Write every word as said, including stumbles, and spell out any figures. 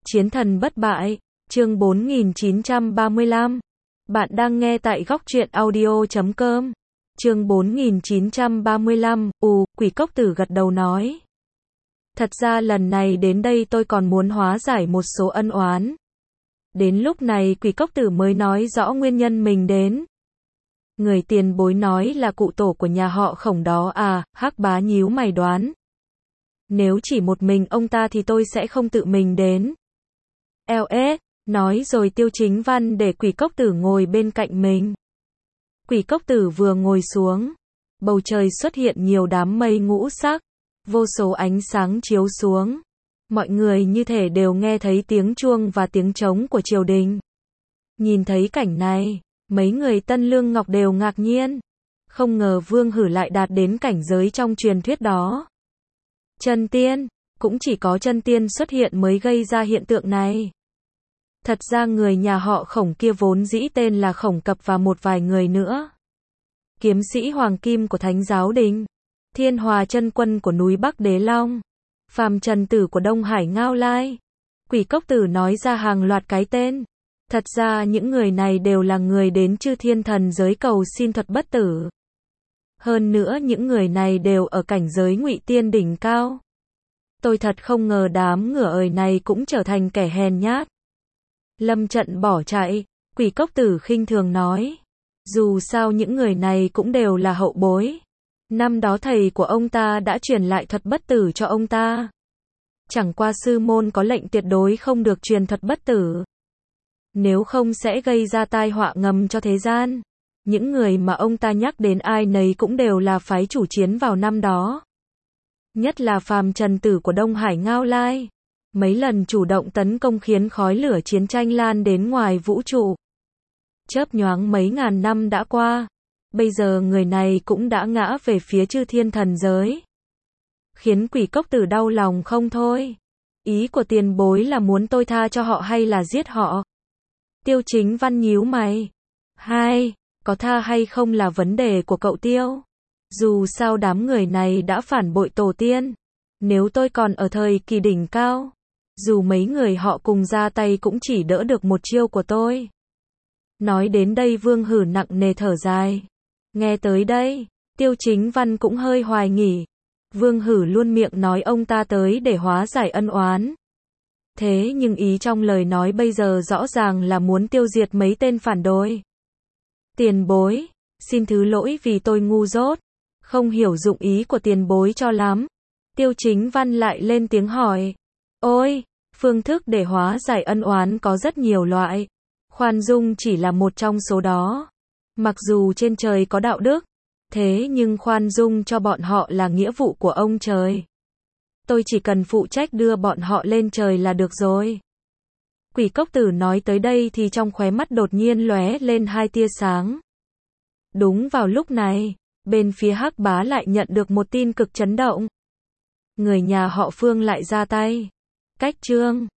Chiến thần bất bại, chương bốn nghìn chín trăm ba mươi lăm. Bạn đang nghe tại góc truyện audio chấm com. Chương bốn nghìn chín trăm ba mươi lăm, ù, quỷ cốc tử gật đầu nói. Thật ra lần này đến đây tôi còn muốn hóa giải một số ân oán. Đến lúc này quỷ cốc tử mới nói rõ nguyên nhân mình đến. Người tiền bối nói là cụ tổ của nhà họ Khổng đó à, Hắc Bá nhíu mày đoán. Nếu chỉ một mình ông ta thì tôi sẽ không tự mình đến. Eo ế, nói rồi Tiêu Chính Văn để quỷ cốc tử ngồi bên cạnh mình. Quỷ cốc tử vừa ngồi xuống, bầu trời xuất hiện nhiều đám mây ngũ sắc, vô số ánh sáng chiếu xuống. Mọi người như thể đều nghe thấy tiếng chuông và tiếng trống của triều đình. Nhìn thấy cảnh này, mấy người Tân Lương Ngọc đều ngạc nhiên. Không ngờ Vương Hử lại đạt đến cảnh giới trong truyền thuyết đó. Chân tiên, cũng chỉ có chân tiên xuất hiện mới gây ra hiện tượng này. Thật ra người nhà họ Khổng kia vốn dĩ tên là Khổng Cập và một vài người nữa. Kiếm sĩ Hoàng Kim của Thánh Giáo Đình, Thiên Hòa Chân Quân của núi Bắc Đế Long, Phàm Trần Tử của Đông Hải Ngao Lai. Quỷ cốc tử nói ra hàng loạt cái tên. Thật ra những người này đều là người đến chư thiên thần giới cầu xin thuật bất tử. Hơn nữa những người này đều ở cảnh giới ngụy tiên đỉnh cao. Tôi thật không ngờ đám ngửa ời này cũng trở thành kẻ hèn nhát. Lâm trận bỏ chạy, quỷ cốc tử khinh thường nói. Dù sao những người này cũng đều là hậu bối. Năm đó thầy của ông ta đã truyền lại thuật bất tử cho ông ta. Chẳng qua sư môn có lệnh tuyệt đối không được truyền thuật bất tử. Nếu không sẽ gây ra tai họa ngầm cho thế gian. Những người mà ông ta nhắc đến ai nấy cũng đều là phái chủ chiến vào năm đó. Nhất là Phàm Trần Tử của Đông Hải Ngao Lai. Mấy lần chủ động tấn công khiến khói lửa chiến tranh lan đến ngoài vũ trụ. Chớp nhoáng mấy ngàn năm đã qua. Bây giờ người này cũng đã ngã về phía chư thiên thần giới. Khiến quỷ cốc tử đau lòng không thôi. Ý của tiền bối là muốn tôi tha cho họ hay là giết họ? Tiêu Chính Văn nhíu mày. Hai, có tha hay không là vấn đề của cậu Tiêu. Dù sao đám người này đã phản bội tổ tiên. Nếu tôi còn ở thời kỳ đỉnh cao, dù mấy người họ cùng ra tay cũng chỉ đỡ được một chiêu của tôi. Nói đến đây Vương Hử nặng nề thở dài. Nghe tới đây, Tiêu Chính Văn cũng hơi hoài nghi. Vương Hử luôn miệng nói ông ta tới để hóa giải ân oán. Thế nhưng ý trong lời nói bây giờ rõ ràng là muốn tiêu diệt mấy tên phản đối. Tiền bối, xin thứ lỗi vì tôi ngu dốt, không hiểu dụng ý của tiền bối cho lắm. Tiêu Chính Văn lại lên tiếng hỏi. Ôi, phương thức để hóa giải ân oán có rất nhiều loại. Khoan dung chỉ là một trong số đó. Mặc dù trên trời có đạo đức, thế nhưng khoan dung cho bọn họ là nghĩa vụ của ông trời. Tôi chỉ cần phụ trách đưa bọn họ lên trời là được rồi. Quỷ cốc tử nói tới đây thì trong khóe mắt đột nhiên lóe lên hai tia sáng. Đúng vào lúc này, bên phía Hắc Bá lại nhận được một tin cực chấn động. Người nhà họ Phương lại ra tay. Cách chương